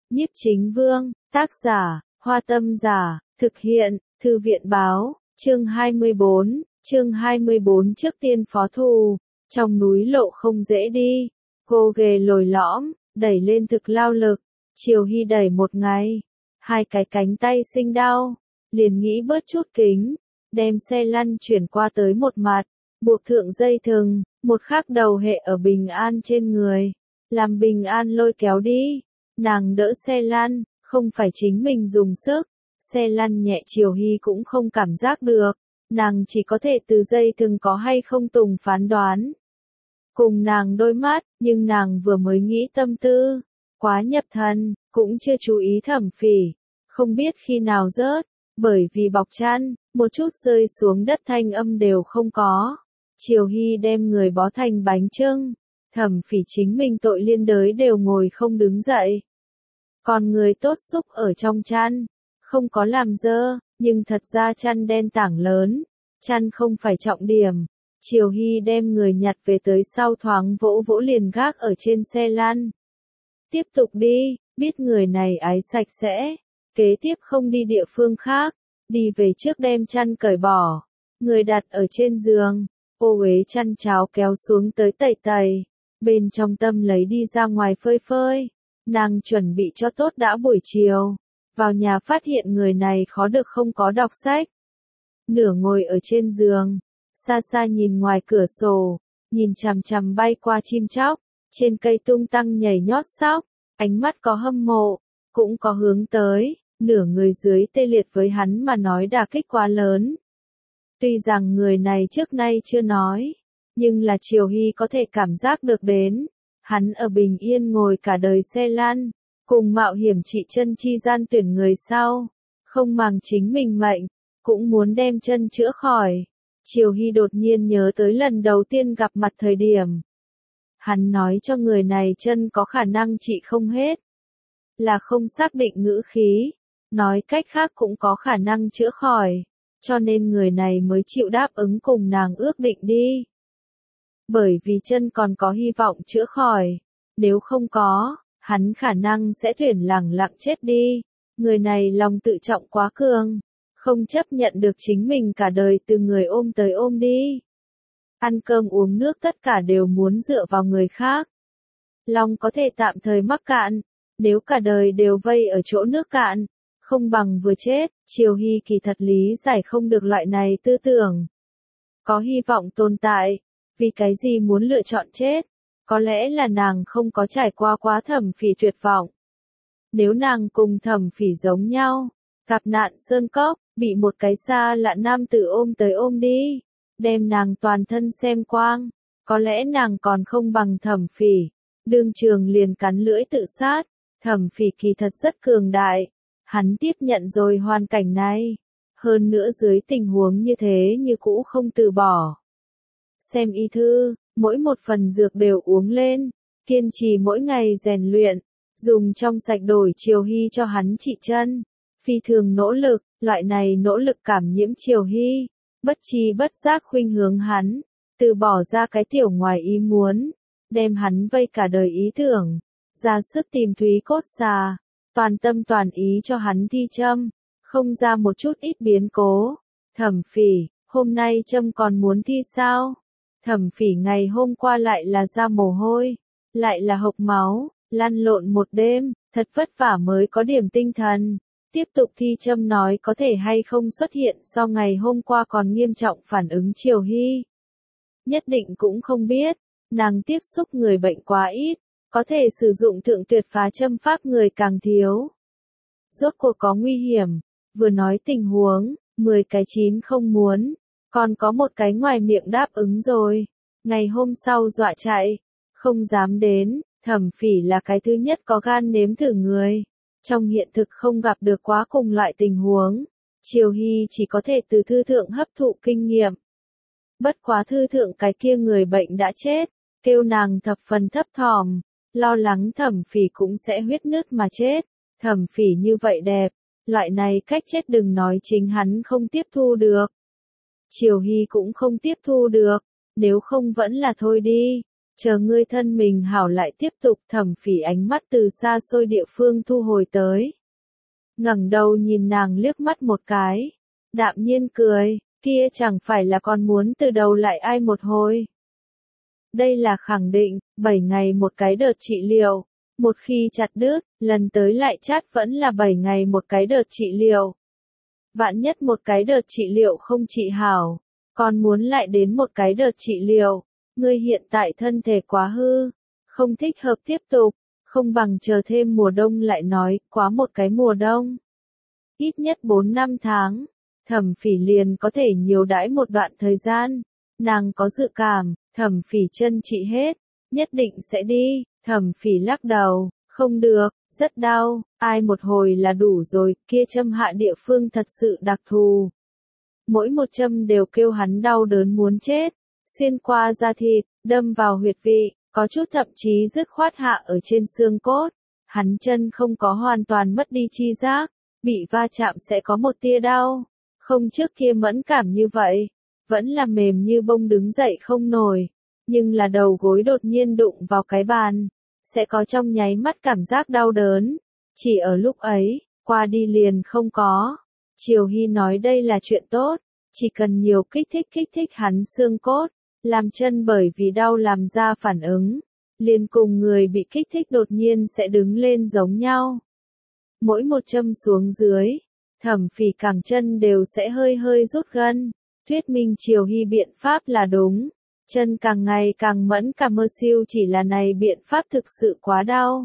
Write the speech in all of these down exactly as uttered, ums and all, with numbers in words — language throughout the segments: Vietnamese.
Nhiếp Chính Vương, tác giả, Hoa Tâm Giả, thực hiện, Thư viện Báo, chương hai mươi bốn, chương hai mươi bốn trước tiên phó thù, trong núi lộ không dễ đi, cô ghề lồi lõm, đẩy lên thực lao lực, Triều Hy đẩy một ngày, hai cái cánh tay sinh đau, liền nghĩ bớt chút kính, đem xe lăn chuyển qua tới một mặt, buộc thượng dây thừng, một khắc đầu hệ ở Bình An trên người, làm Bình An lôi kéo đi, nàng đỡ xe lăn, không phải chính mình dùng sức, xe lăn nhẹ Triều Hy cũng không cảm giác được, nàng chỉ có thể từ dây thừng có hay không tùng phán đoán. Cùng nàng đôi mắt, nhưng nàng vừa mới nghĩ tâm tư, quá nhập thần, cũng chưa chú ý Thẩm Phỉ, không biết khi nào rớt, bởi vì bọc chăn, một chút rơi xuống đất thanh âm đều không có. Triều Hy đem người bó thành bánh chưng, Thẩm Phỉ chính mình tội liên đới đều ngồi không đứng dậy. Còn người tốt xúc ở trong chăn, không có làm dơ, nhưng thật ra chăn đen tảng lớn, chăn không phải trọng điểm. Triều Hy đem người nhặt về tới sau thoáng vỗ vỗ liền gác ở trên xe lăn. Tiếp tục đi, biết người này ái sạch sẽ, kế tiếp không đi địa phương khác, đi về trước đem chăn cởi bỏ, người đặt ở trên giường, ô uế chăn cháo kéo xuống tới tẩy tẩy, bên trong tâm lấy đi ra ngoài phơi phơi, nàng chuẩn bị cho tốt đã buổi chiều, vào nhà phát hiện người này khó được không có đọc sách. Nửa ngồi ở trên giường, xa xa nhìn ngoài cửa sổ, nhìn chằm chằm bay qua chim chóc, trên cây tung tăng nhảy nhót sóc, ánh mắt có hâm mộ, cũng có hướng tới, nửa người dưới tê liệt với hắn mà nói đả kích quá lớn. Tuy rằng người này trước nay chưa nói, nhưng là Triều Hy có thể cảm giác được đến, hắn ở bình yên ngồi cả đời xe lăn, cùng mạo hiểm trị chân chi gian tuyển người sau, không màng chính mình mệnh, cũng muốn đem chân chữa khỏi. Triều Hy đột nhiên nhớ tới lần đầu tiên gặp mặt thời điểm. Hắn nói cho người này chân có khả năng trị không hết. Là không xác định ngữ khí, nói cách khác cũng có khả năng chữa khỏi, cho nên người này mới chịu đáp ứng cùng nàng ước định đi. Bởi vì chân còn có hy vọng chữa khỏi, nếu không có, hắn khả năng sẽ thuyển lẳng lặng chết đi. Người này lòng tự trọng quá cường, không chấp nhận được chính mình cả đời từ người ôm tới ôm đi. Ăn cơm uống nước tất cả đều muốn dựa vào người khác. Lòng có thể tạm thời mắc cạn, nếu cả đời đều vây ở chỗ nước cạn, không bằng vừa chết. Triều Hy kỳ thật lý giải không được loại này tư tưởng. Có hy vọng tồn tại, vì cái gì muốn lựa chọn chết? Có lẽ là nàng không có trải qua quá Thẩm Phỉ tuyệt vọng. Nếu nàng cùng Thẩm Phỉ giống nhau, gặp nạn sơn cốc, bị một cái xa lạ nam tử ôm tới ôm đi, đem nàng toàn thân xem quang, có lẽ nàng còn không bằng Thẩm Phỉ, đương trường liền cắn lưỡi tự sát. Thẩm Phỉ kỳ thật rất cường đại, hắn tiếp nhận rồi hoàn cảnh này, hơn nữa dưới tình huống như thế như cũ không từ bỏ. Xem y thư, mỗi một phần dược đều uống lên, kiên trì mỗi ngày rèn luyện, dùng trong sạch đổi Triều Hy cho hắn trị chân, phi thường nỗ lực, loại này nỗ lực cảm nhiễm Triều Hy, bất chi bất giác khuynh hướng hắn, từ bỏ ra cái tiểu ngoài ý muốn, đem hắn vây cả đời ý tưởng, ra sức tìm thúy cốt xà, toàn tâm toàn ý cho hắn thi châm, không ra một chút ít biến cố. Thẩm Phỉ, hôm nay châm còn muốn thi sao? Thẩm Phỉ ngày hôm qua lại là ra mồ hôi, lại là hộc máu, lăn lộn một đêm, thật vất vả mới có điểm tinh thần. Tiếp tục thi châm nói có thể hay không xuất hiện so ngày hôm qua còn nghiêm trọng phản ứng Triều Hy. Nhất định cũng không biết, nàng tiếp xúc người bệnh quá ít, có thể sử dụng thượng tuyệt phá châm pháp người càng thiếu. Rốt cuộc có nguy hiểm, vừa nói tình huống, mười cái chín không muốn, còn có một cái ngoài miệng đáp ứng rồi. Ngày hôm sau dọa chạy, không dám đến. Thẩm Phỉ là cái thứ nhất có gan nếm thử người. Trong hiện thực không gặp được quá cùng loại tình huống, Triều Hy chỉ có thể từ thư thượng hấp thụ kinh nghiệm. Bất quá thư thượng cái kia người bệnh đã chết, kêu nàng thập phần thấp thỏm, lo lắng Thẩm Phỉ cũng sẽ huyết nứt mà chết. Thẩm Phỉ như vậy đẹp, loại này cách chết đừng nói chính hắn không tiếp thu được. Triều Hy cũng không tiếp thu được, nếu không vẫn là thôi đi. chờ ngươi thân mình hảo lại tiếp tục. Thẩm Phỉ ánh mắt từ xa xôi địa phương thu hồi tới. Ngẩng đầu nhìn nàng liếc mắt một cái. Đạm nhiên cười, kia chẳng phải là còn muốn từ đầu lại ai một hồi. Đây là khẳng định, bảy ngày một cái đợt trị liệu. Một khi chặt đứt, lần tới lại chát vẫn là bảy ngày một cái đợt trị liệu. Vạn nhất một cái đợt trị liệu không trị hảo, còn muốn lại đến một cái đợt trị liệu. Ngươi hiện tại thân thể quá hư, không thích hợp tiếp tục, không bằng chờ thêm mùa đông lại nói, quá một cái mùa đông. Ít nhất bốn năm tháng, Thẩm Phỉ liền có thể nhiều đãi một đoạn thời gian. Nàng có dự cảm, Thẩm Phỉ chân trị hết, nhất định sẽ đi. Thẩm Phỉ lắc đầu, không được, rất đau, ai một hồi là đủ rồi, kia châm hạ địa phương thật sự đặc thù. Mỗi một châm đều kêu hắn đau đớn muốn chết, xuyên qua da thịt, đâm vào huyệt vị, có chút thậm chí dứt khoát hạ ở trên xương cốt. Hắn chân không có hoàn toàn mất đi chi giác, bị va chạm sẽ có một tia đau, không trước kia mẫn cảm như vậy, vẫn là mềm như bông đứng dậy không nổi. Nhưng là đầu gối đột nhiên đụng vào cái bàn, sẽ có trong nháy mắt cảm giác đau đớn. Chỉ ở lúc ấy, qua đi liền không có. Triều Hy nói đây là chuyện tốt, chỉ cần nhiều kích thích kích thích hắn xương cốt, làm chân bởi vì đau làm ra phản ứng, liền cùng người bị kích thích đột nhiên sẽ đứng lên giống nhau. Mỗi một châm xuống dưới, Thẩm Phỉ cẳng chân đều sẽ hơi hơi rút gân, thuyết minh Triều Hy biện pháp là đúng. Chân càng ngày càng mẫn cảm mơ siêu chỉ là này biện pháp thực sự quá đau.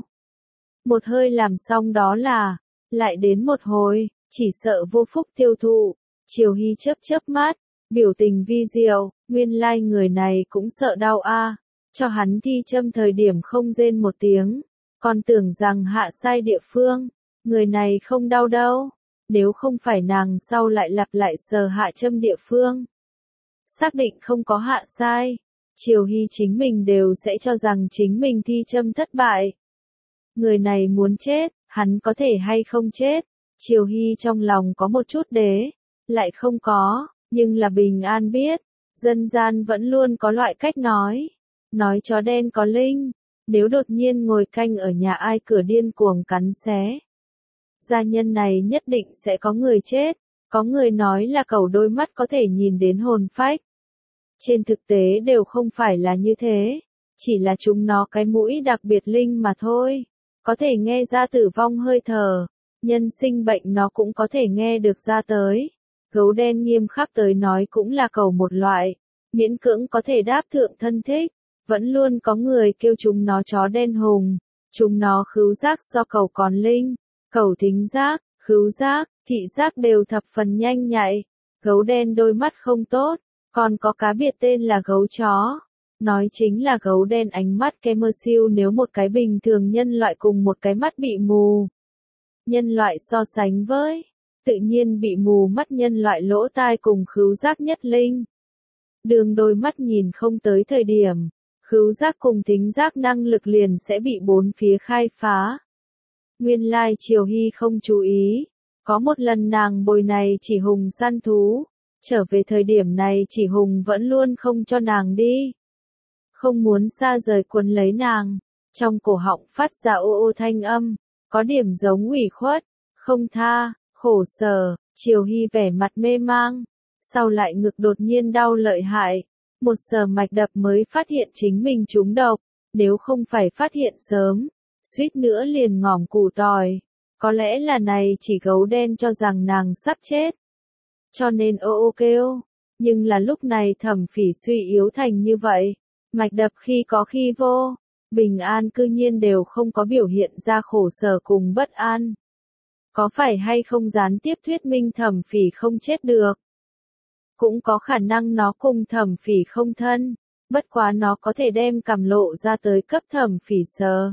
Một hơi làm xong đó là, lại đến một hồi, chỉ sợ vô phúc tiêu thụ. Triều Hy chớp chớp mắt, biểu tình vi diệu, nguyên lai like người này cũng sợ đau a, à. Cho hắn thi châm thời điểm không rên một tiếng, còn tưởng rằng hạ sai địa phương, người này không đau đâu, nếu không phải nàng sau lại lặp lại sờ hạ châm địa phương. Xác định không có hạ sai, Triều Hy chính mình đều sẽ cho rằng chính mình thi châm thất bại. Người này muốn chết, hắn có thể hay không chết? Triều Hy trong lòng có một chút đế, lại không có, nhưng là bình an biết, dân gian vẫn luôn có loại cách nói, nói chó đen có linh, nếu đột nhiên ngồi canh ở nhà ai cửa điên cuồng cắn xé. Gia nhân này nhất định sẽ có người chết, có người nói là cẩu đôi mắt có thể nhìn đến hồn phách. Trên thực tế đều không phải là như thế, chỉ là chúng nó cái mũi đặc biệt linh mà thôi, có thể nghe ra tử vong hơi thở, nhân sinh bệnh nó cũng có thể nghe được ra tới. Gấu đen nghiêm khắc tới nói cũng là cẩu một loại, miễn cưỡng có thể đáp thượng thân thích, vẫn luôn có người kêu chúng nó chó đen hùng, chúng nó khứu giác do cẩu còn linh, cẩu thính giác, khứu giác, thị giác đều thập phần nhanh nhạy, gấu đen đôi mắt không tốt. Còn có cá biệt tên là gấu chó, nói chính là gấu đen ánh mắt ke mơ siêu. Nếu một cái bình thường nhân loại cùng một cái mắt bị mù, nhân loại so sánh với, tự nhiên bị mù mắt nhân loại lỗ tai cùng khứu giác nhất linh. Đường đôi mắt nhìn không tới thời điểm, khứu giác cùng thính giác năng lực liền sẽ bị bốn phía khai phá. Nguyên lai Triều Hy không chú ý, có một lần nàng bồi này chỉ hùng săn thú. Trở về thời điểm này chỉ hùng vẫn luôn không cho nàng đi. Không muốn xa rời quấn lấy nàng. Trong cổ họng phát ra ô ô thanh âm. Có điểm giống ủy khuất. Không tha, khổ sở. Triều Hy vẻ mặt mê mang. Sau lại ngực đột nhiên đau lợi hại. Một sờ mạch đập mới phát hiện chính mình trúng độc. Nếu không phải phát hiện sớm, suýt nữa liền ngỏm củ tỏi. Có lẽ là này chỉ gấu đen cho rằng nàng sắp chết. Cho nên ô ô kêu, nhưng là lúc này Thẩm Phỉ suy yếu thành như vậy, mạch đập khi có khi vô, bình an cư nhiên đều không có biểu hiện ra khổ sở cùng bất an. Có phải hay không gián tiếp thuyết minh Thẩm Phỉ không chết được? Cũng có khả năng nó cùng Thẩm Phỉ không thân, bất quá nó có thể đem cằm lộ ra tới cấp Thẩm Phỉ sờ.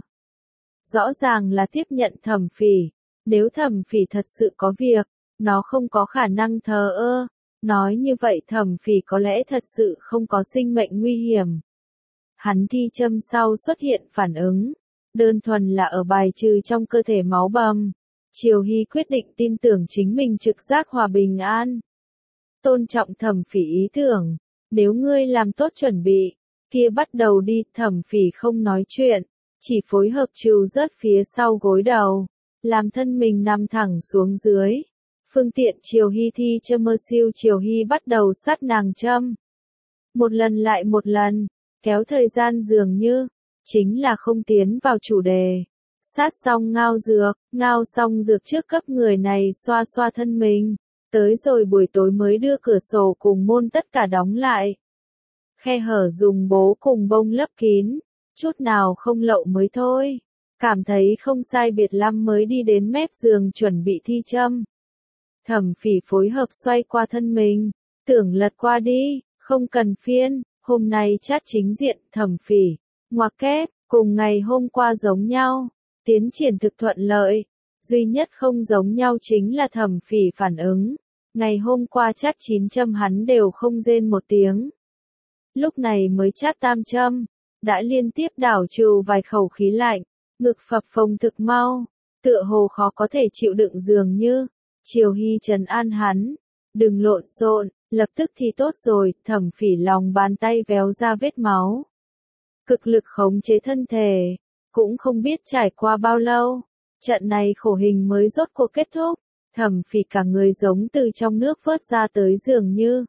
Rõ ràng là tiếp nhận Thẩm Phỉ, nếu Thẩm Phỉ thật sự có việc, nó không có khả năng thờ ơ. Nói như vậy Thẩm Phỉ có lẽ thật sự không có sinh mệnh nguy hiểm. Hắn thi châm sau xuất hiện phản ứng, đơn thuần là ở bài trừ trong cơ thể máu bầm. Triều Hy quyết định tin tưởng chính mình trực giác hòa bình an. Tôn trọng Thẩm Phỉ ý tưởng, nếu ngươi làm tốt chuẩn bị, kia bắt đầu đi, Thẩm Phỉ không nói chuyện, chỉ phối hợp trừ rớt phía sau gối đầu, làm thân mình nằm thẳng xuống dưới. Phương tiện Triều Hy thi châm mơ siêu Triều Hy bắt đầu sát nàng châm. Một lần lại một lần, kéo thời gian dường như, chính là không tiến vào chủ đề. Sát xong ngao dược, ngao xong dược trước cấp người này xoa xoa thân mình, tới rồi buổi tối mới đưa cửa sổ cùng môn tất cả đóng lại. Khe hở dùng bố cùng bông lấp kín, chút nào không lậu mới thôi. Cảm thấy không sai biệt lắm mới đi đến mép giường chuẩn bị thi châm. Thẩm Phỉ phối hợp xoay qua thân mình, tưởng lật qua đi, không cần phiên, hôm nay chat chính diện, Thẩm Phỉ, ngoặc kép, cùng ngày hôm qua giống nhau, tiến triển thực thuận lợi, duy nhất không giống nhau chính là Thẩm Phỉ phản ứng, ngày hôm qua chat chín châm hắn đều không rên một tiếng. Lúc này mới chat tam châm, đã liên tiếp đảo trừ vài khẩu khí lạnh, ngực phập phồng thực mau, tựa hồ khó có thể chịu đựng dường như. Triều Hy trấn an hắn, đừng lộn xộn, lập tức thì tốt rồi, Thẩm Phỉ lòng bàn tay véo ra vết máu. Cực lực khống chế thân thể, cũng không biết trải qua bao lâu, trận này khổ hình mới rốt cuộc kết thúc, Thẩm Phỉ cả người giống từ trong nước vớt ra tới dường như.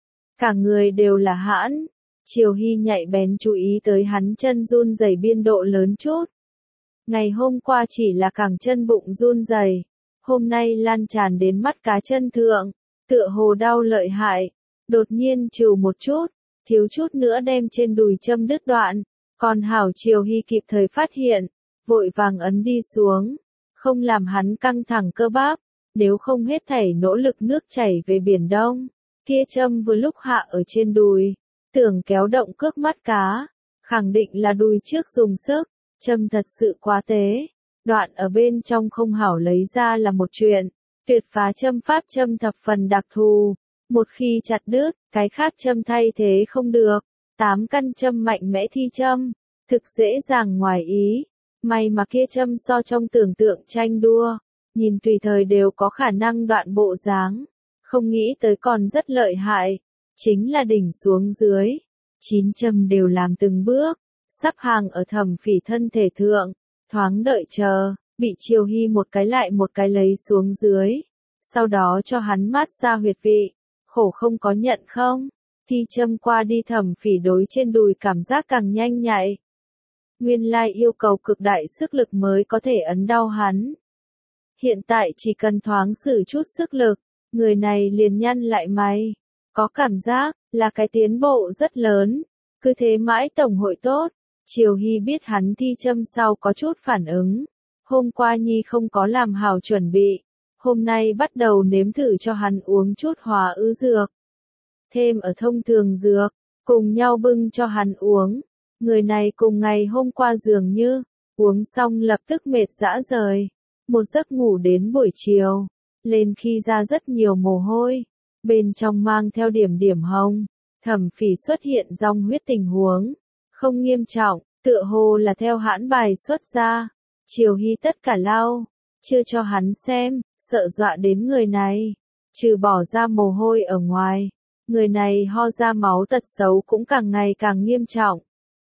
Cả người đều là hãn, Triều Hy nhạy bén chú ý tới hắn chân run rẩy biên độ lớn chút. Ngày hôm qua chỉ là cẳng chân bụng run rẩy. Hôm nay lan tràn đến mắt cá chân thượng, tựa hồ đau lợi hại, đột nhiên trừ một chút, thiếu chút nữa đem trên đùi châm đứt đoạn, còn hảo Triều Hy kịp thời phát hiện, vội vàng ấn đi xuống, không làm hắn căng thẳng cơ bắp, nếu không hết thảy nỗ lực nước chảy về biển Đông, kia châm vừa lúc hạ ở trên đùi, tưởng kéo động cước mắt cá, khẳng định là đùi trước dùng sức, châm thật sự quá tế. Đoạn ở bên trong không hảo lấy ra là một chuyện, tuyệt phá châm pháp châm thập phần đặc thù, một khi chặt đứt, cái khác châm thay thế không được, tám căn châm mạnh mẽ thi châm, thực dễ dàng ngoài ý, may mà kia châm so trong tưởng tượng tranh đua, nhìn tùy thời đều có khả năng đoạn bộ dáng, không nghĩ tới còn rất lợi hại, chính là đỉnh xuống dưới, chín châm đều làm từng bước, sắp hàng ở Thẩm Phỉ thân thể thượng. Thoáng đợi chờ, bị Triều Hy một cái lại một cái lấy xuống dưới, sau đó cho hắn mát xa huyệt vị, khổ không có nhận không, thi châm qua đi Thẩm Phỉ đối trên đùi cảm giác càng nhanh nhạy. Nguyên lai yêu cầu cực đại sức lực mới có thể ấn đau hắn. Hiện tại chỉ cần thoáng sử chút sức lực, người này liền nhăn lại mày, có cảm giác là cái tiến bộ rất lớn, cứ thế mãi tổng hội tốt. Triều Hy biết hắn thi châm sau có chút phản ứng. Hôm qua Nhi không có làm hảo chuẩn bị. Hôm nay bắt đầu nếm thử cho hắn uống chút hòa ứ dược. Thêm ở thông thường dược, cùng nhau bưng cho hắn uống. Người này cùng ngày hôm qua dường như, uống xong lập tức mệt dã rời. Một giấc ngủ đến buổi chiều, lên khi ra rất nhiều mồ hôi. Bên trong mang theo điểm điểm hồng. Thẩm Phỉ xuất hiện dòng huyết tình huống. Không nghiêm trọng, tựa hồ là theo hãn bài xuất ra. Triều Hy tất cả lau, chưa cho hắn xem, sợ dọa đến người này. Trừ bỏ ra mồ hôi ở ngoài, người này ho ra máu tật xấu cũng càng ngày càng nghiêm trọng.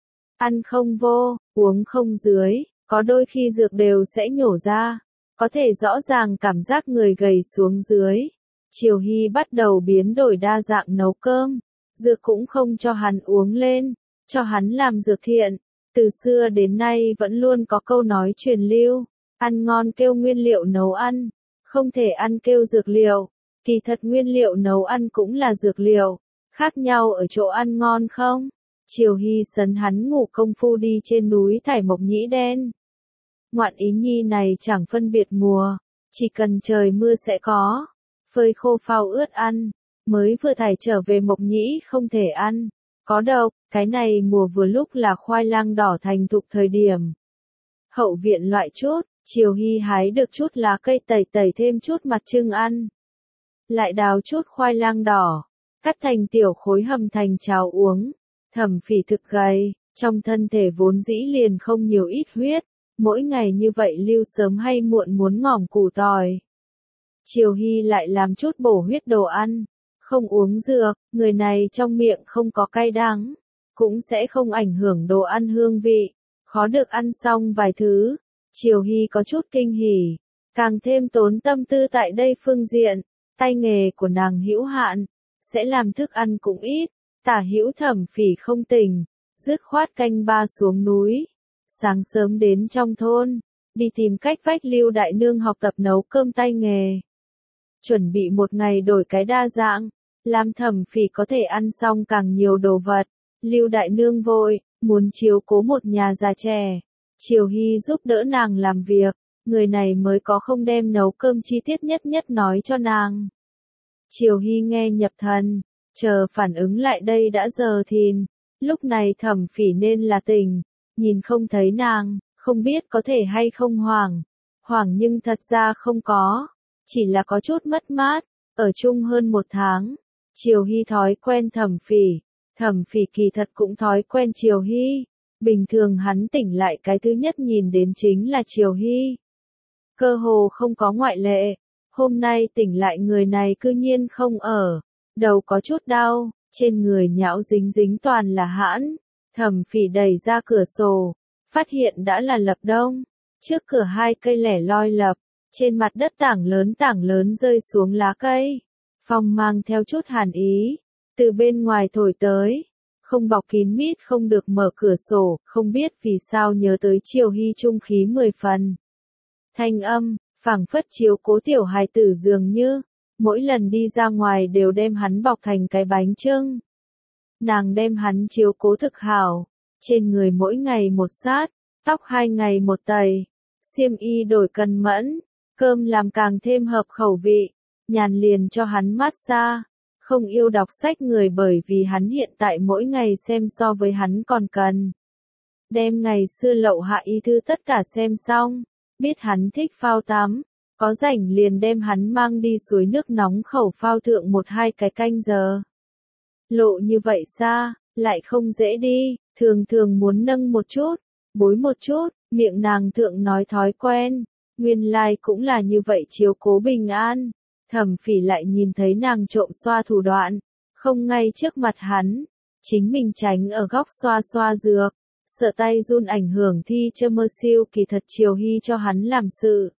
Ăn không vô, uống không dưới, có đôi khi dược đều sẽ nhổ ra, có thể rõ ràng cảm giác người gầy xuống dưới. Triều Hy bắt đầu biến đổi đa dạng nấu cơm, dược cũng không cho hắn uống lên. Cho hắn làm dược thiện, từ xưa đến nay vẫn luôn có câu nói truyền lưu, ăn ngon kêu nguyên liệu nấu ăn, không thể ăn kêu dược liệu, kỳ thật nguyên liệu nấu ăn cũng là dược liệu, khác nhau ở chỗ ăn ngon không? Triều Hy sấn hắn ngủ công phu đi trên núi thải mộc nhĩ đen. Ngoạn ý nhi này chẳng phân biệt mùa, chỉ cần trời mưa sẽ có, phơi khô phao ướt ăn, mới vừa thải trở về mộc nhĩ không thể ăn. Có độc, cái này mùa vừa lúc là khoai lang đỏ thành thục thời điểm. Hậu viện loại chút, Triều Hy hái được chút lá cây tẩy tẩy thêm chút mặt trưng ăn. Lại đào chút khoai lang đỏ, cắt thành tiểu khối hầm thành cháo uống. Thẩm Phỉ thực gầy, trong thân thể vốn dĩ liền không nhiều ít huyết, mỗi ngày như vậy lưu sớm hay muộn muốn ngỏm củ tỏi. Triều Hy lại làm chút bổ huyết đồ ăn. Không uống dược, người này trong miệng không có cay đắng, cũng sẽ không ảnh hưởng đồ ăn hương vị. Khó được ăn xong vài thứ, Triều Hy có chút kinh hỉ, càng thêm tốn tâm tư tại đây phương diện, tay nghề của nàng hữu hạn, sẽ làm thức ăn cũng ít. Tả hữu Thẩm Phỉ không tỉnh, dứt khoát canh ba xuống núi, sáng sớm đến trong thôn, đi tìm cách vách Lưu Đại Nương học tập nấu cơm tay nghề. Chuẩn bị một ngày đổi cái đa dạng, làm Thẩm Phỉ có thể ăn xong càng nhiều đồ vật. Lưu Đại Nương vội, muốn chiếu cố một nhà già trẻ. Triều Hy giúp đỡ nàng làm việc, người này mới có không đem nấu cơm chi tiết nhất nhất nói cho nàng. Triều Hy nghe nhập thần, chờ phản ứng lại đây đã giờ thìn, lúc này Thẩm Phỉ nên là tỉnh, nhìn không thấy nàng, không biết có thể hay không hoảng. Hoảng nhưng thật ra không có, chỉ là có chút mất mát, ở chung hơn một tháng. Triều Hy thói quen Thẩm Phỉ, Thẩm Phỉ kỳ thật cũng thói quen Triều Hy. Bình thường hắn tỉnh lại cái thứ nhất nhìn đến chính là Triều Hy. Cơ hồ không có ngoại lệ, hôm nay tỉnh lại người này cư nhiên không ở, đầu có chút đau, trên người nhão dính dính toàn là hãn. Thẩm Phỉ đẩy ra cửa sổ, phát hiện đã là lập đông, trước cửa hai cây lẻ loi lập, trên mặt đất tảng lớn tảng lớn rơi xuống lá cây, phong mang theo chút hàn ý, từ bên ngoài thổi tới. Không bọc kín mít không được mở cửa sổ, không biết vì sao nhớ tới Triều Hy trung khí mười phần. Thanh âm, phảng phất chiếu cố tiểu hài tử dường như, mỗi lần đi ra ngoài đều đem hắn bọc thành cái bánh chưng. Nàng đem hắn chiếu cố thực hảo, trên người mỗi ngày một sát, tóc hai ngày một tẩy, xiêm y đổi cẩn mẫn, cơm làm càng thêm hợp khẩu vị, nhàn liền cho hắn massage. Không yêu đọc sách người bởi vì hắn hiện tại mỗi ngày xem so với hắn còn cần. Đem ngày xưa lậu hạ y thư tất cả xem xong, biết hắn thích phao tắm, có rảnh liền đem hắn mang đi suối nước nóng khẩu phao thượng một hai cái canh giờ. Lộ như vậy xa, lại không dễ đi, thường thường muốn nâng một chút, bối một chút, miệng nàng thượng nói thói quen, nguyên lai cũng là như vậy chiếu cố bình an. Thẩm Phỉ lại nhìn thấy nàng trộm xoa thủ đoạn, không ngay trước mặt hắn, chính mình tránh ở góc xoa xoa dược, sợ tay run ảnh hưởng thi chơ mơ siêu kỳ thật Triều Hy cho hắn làm sự.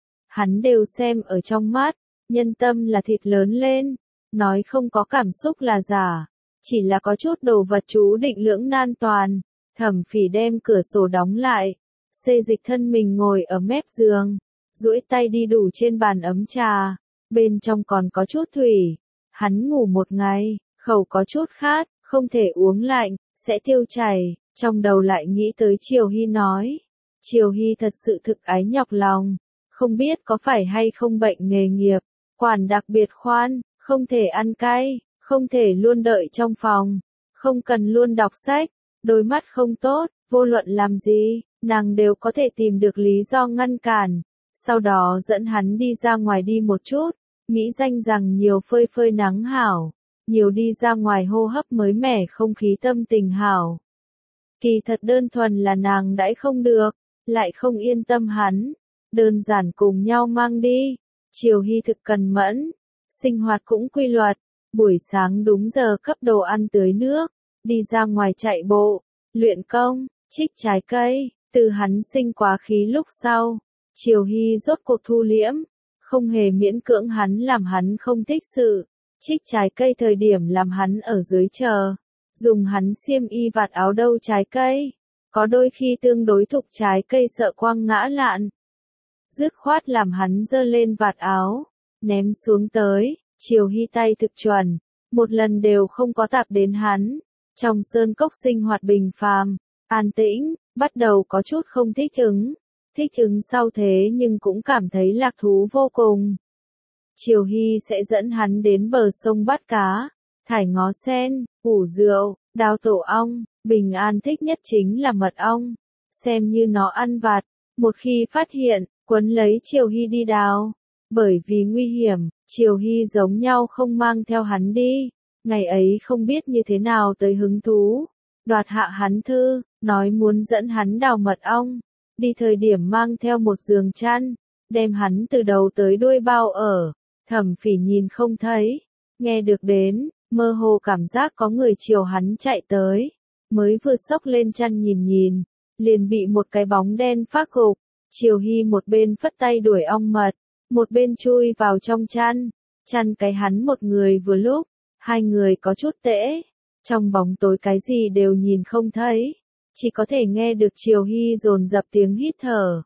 Hắn đều xem ở trong mắt, nhân tâm là thịt lớn lên, nói không có cảm xúc là giả, chỉ là có chút đồ vật chú định lưỡng nan toàn. Thẩm Phỉ đem cửa sổ đóng lại, xê dịch thân mình ngồi ở mép giường, duỗi tay đi đủ trên bàn ấm trà. Bên trong còn có chút thủy, hắn ngủ một ngày, khẩu có chút khát, không thể uống lạnh, sẽ tiêu chảy, trong đầu lại nghĩ tới Triều Hy nói. Triều Hy thật sự thực ái nhọc lòng, không biết có phải hay không bệnh nghề nghiệp, quản đặc biệt khoan, không thể ăn cay, không thể luôn đợi trong phòng, không cần luôn đọc sách, đôi mắt không tốt, vô luận làm gì, nàng đều có thể tìm được lý do ngăn cản. Sau đó dẫn hắn đi ra ngoài đi một chút, mỹ danh rằng nhiều phơi phơi nắng hảo, nhiều đi ra ngoài hô hấp mới mẻ không khí tâm tình hảo. Kỳ thật đơn thuần là nàng đãi không được, lại không yên tâm hắn, đơn giản cùng nhau mang đi. Triều Hy thực cần mẫn, sinh hoạt cũng quy luật, buổi sáng đúng giờ cấp đồ ăn tưới nước, đi ra ngoài chạy bộ, luyện công, trích trái cây, từ hắn sinh quá khí lúc sau. Triều Hy rốt cuộc thu liễm, không hề miễn cưỡng hắn làm hắn không thích sự, trích trái cây thời điểm làm hắn ở dưới chờ, dùng hắn xiêm y vạt áo đâu trái cây, có đôi khi tương đối thục trái cây sợ quăng ngã lạn. Dứt khoát làm hắn giơ lên vạt áo, ném xuống tới, Triều Hy tay thực chuẩn, một lần đều không có tạp đến hắn, trong sơn cốc sinh hoạt bình phàm, an tĩnh, bắt đầu có chút không thích ứng. Thích ứng sau thế nhưng cũng cảm thấy lạc thú vô cùng. Triều Hy sẽ dẫn hắn đến bờ sông bắt cá, thải ngó sen, ủ rượu, đào tổ ong, bình an thích nhất chính là mật ong, xem như nó ăn vặt, một khi phát hiện, quấn lấy Triều Hy đi đào. Bởi vì nguy hiểm, Triều Hy giống nhau không mang theo hắn đi, ngày ấy không biết như thế nào tới hứng thú, đoạt hạ hắn thư, nói muốn dẫn hắn đào mật ong. Đi thời điểm mang theo một giường chăn, đem hắn từ đầu tới đuôi bao ở, Thẩm Phỉ nhìn không thấy, nghe được đến, mơ hồ cảm giác có người chiều hắn chạy tới, mới vừa xốc lên chăn nhìn nhìn, liền bị một cái bóng đen phát gục. Triều Hy một bên phất tay đuổi ong mật, một bên chui vào trong chăn, chăn cái hắn một người vừa lúc, hai người có chút tễ, trong bóng tối cái gì đều nhìn không thấy, chỉ có thể nghe được Triều Hy dồn dập tiếng hít thở.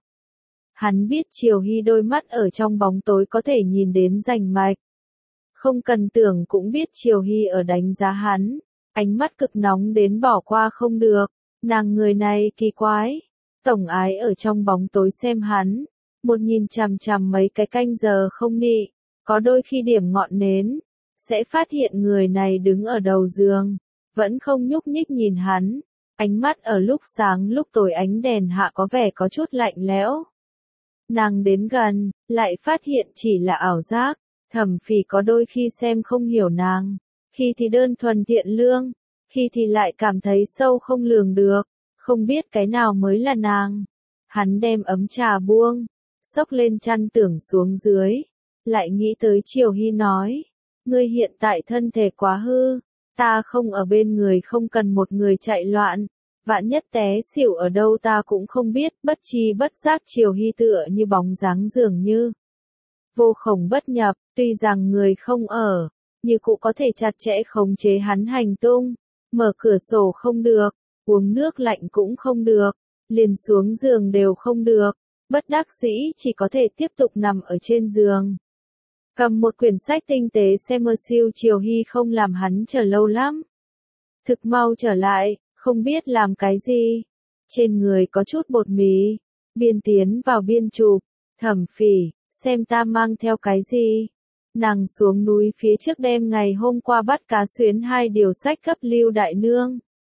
Hắn biết Triều Hy đôi mắt ở trong bóng tối có thể nhìn đến rành mạch. Không cần tưởng cũng biết Triều Hy ở đánh giá hắn, ánh mắt cực nóng đến bỏ qua không được, nàng người này kỳ quái, tổng ái ở trong bóng tối xem hắn, một nhìn chằm chằm mấy cái canh giờ không nị, có đôi khi điểm ngọn nến, sẽ phát hiện người này đứng ở đầu giường, vẫn không nhúc nhích nhìn hắn, ánh mắt ở lúc sáng lúc tối ánh đèn hạ có vẻ có chút lạnh lẽo. Nàng đến gần, lại phát hiện chỉ là ảo giác, Thẩm Phỉ có đôi khi xem không hiểu nàng, khi thì đơn thuần thiện lương, khi thì lại cảm thấy sâu không lường được, không biết cái nào mới là nàng. Hắn đem ấm trà buông, xốc lên chăn tưởng xuống dưới, lại nghĩ tới Triều Hy nói, ngươi hiện tại thân thể quá hư, ta không ở bên người không cần một người chạy loạn, vạn nhất té xỉu ở đâu ta cũng không biết, bất chi bất giác Triều Hy tựa như bóng dáng dường như vô khổng bất nhập, tuy rằng người không ở, như cũng có thể chặt chẽ khống chế hắn hành tung, mở cửa sổ không được, uống nước lạnh cũng không được, liền xuống giường đều không được, bất đắc dĩ chỉ có thể tiếp tục nằm ở trên giường. Cầm một quyển sách tinh tế xem mơ siêu Triều Hy không làm hắn chờ lâu lắm. Thực mau trở lại, không biết làm cái gì. Trên người có chút bột mì, biên tiến vào biên chụp, Thẩm Phỉ, xem ta mang theo cái gì. Nàng xuống núi phía trước đêm ngày hôm qua bắt cá xuyến hai điều sách cấp Lưu Đại Nương.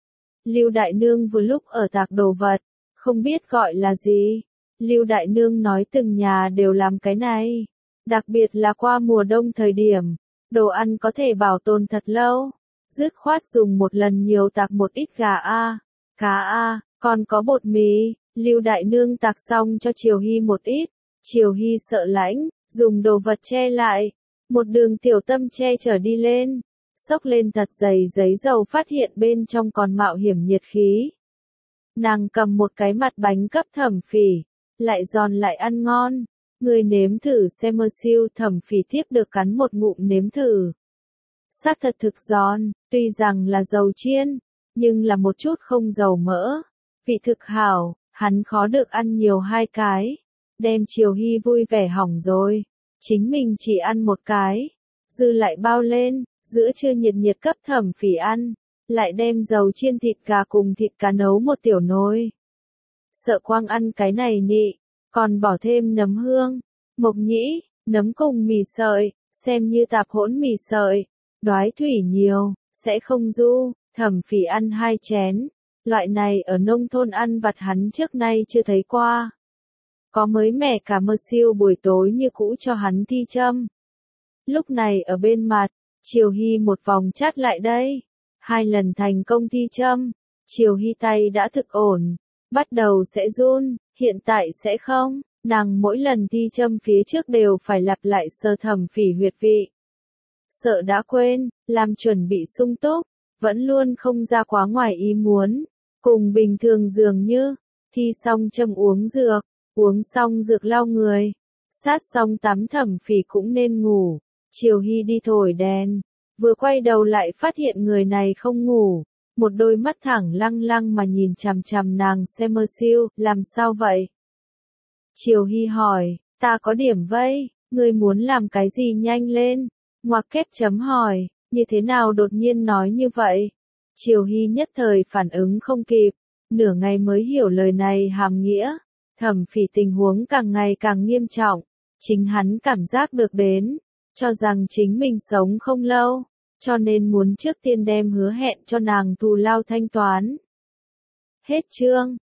Lưu Đại Nương vừa lúc ở tạc đồ vật, không biết gọi là gì. Lưu Đại Nương nói từng nhà đều làm cái này. Đặc biệt là qua mùa đông thời điểm, đồ ăn có thể bảo tồn thật lâu. Dứt khoát dùng một lần nhiều tạc một ít gà a, cá a, còn có bột mì. Lưu Đại Nương tạc xong cho Triều Hy một ít. Triều Hy sợ lãnh, dùng đồ vật che lại. Một đường tiểu tâm che chở đi lên. Xốc lên thật dày giấy dầu phát hiện bên trong còn mạo hiểm nhiệt khí. Nàng cầm một cái mặt bánh cấp Thẩm Phỉ, lại giòn lại ăn ngon. Người nếm thử xem mơ siêu. Thẩm Phỉ tiếp được cắn một ngụm nếm thử. Xác thật thực giòn, tuy rằng là dầu chiên, nhưng là một chút không dầu mỡ. Vị thực hảo, hắn khó được ăn nhiều hai cái. Đem Triều Hy vui vẻ hỏng rồi. Chính mình chỉ ăn một cái. Dư lại bao lên, giữa trưa nhiệt nhiệt cấp Thẩm Phỉ ăn. Lại đem dầu chiên thịt gà cùng thịt cá nấu một tiểu nồi. Sợ quang ăn cái này nị, còn bỏ thêm nấm hương, mộc nhĩ, nấm cùng mì sợi, xem như tạp hỗn mì sợi. Đoái thủy nhiều, sẽ không du. Thẩm Phỉ ăn hai chén. Loại này ở nông thôn ăn vặt hắn trước nay chưa thấy qua. Có mới mẻ cả mơ siêu buổi tối như cũ cho hắn thi châm. Lúc này ở bên mặt, Triều Hy một vòng chát lại đây. Hai lần thành công thi châm. Triều Hy tay đã thực ổn. Bắt đầu sẽ run, hiện tại sẽ không. Nàng mỗi lần thi châm phía trước đều phải lặp lại sơ Thẩm Phỉ huyệt vị. Sợ đã quên, làm chuẩn bị sung túc, vẫn luôn không ra quá ngoài ý muốn. Cùng bình thường dường như, thi xong châm uống dược, uống xong dược lau người, sát xong tắm Thẩm Phỉ cũng nên ngủ. Triều Hy đi thổi đèn, vừa quay đầu lại phát hiện người này không ngủ, một đôi mắt thẳng lăng lăng mà nhìn chằm chằm nàng xem mơ siêu, làm sao vậy? Triều Hy hỏi, ta có điểm vây, ngươi muốn làm cái gì nhanh lên? Ngoặc kép chấm hỏi, như thế nào đột nhiên nói như vậy? Triều Hy nhất thời phản ứng không kịp, nửa ngày mới hiểu lời này hàm nghĩa. Thẩm Phỉ tình huống càng ngày càng nghiêm trọng, chính hắn cảm giác được đến, cho rằng chính mình sống không lâu, cho nên muốn trước tiên đem hứa hẹn cho nàng thù lao thanh toán. Hết chương.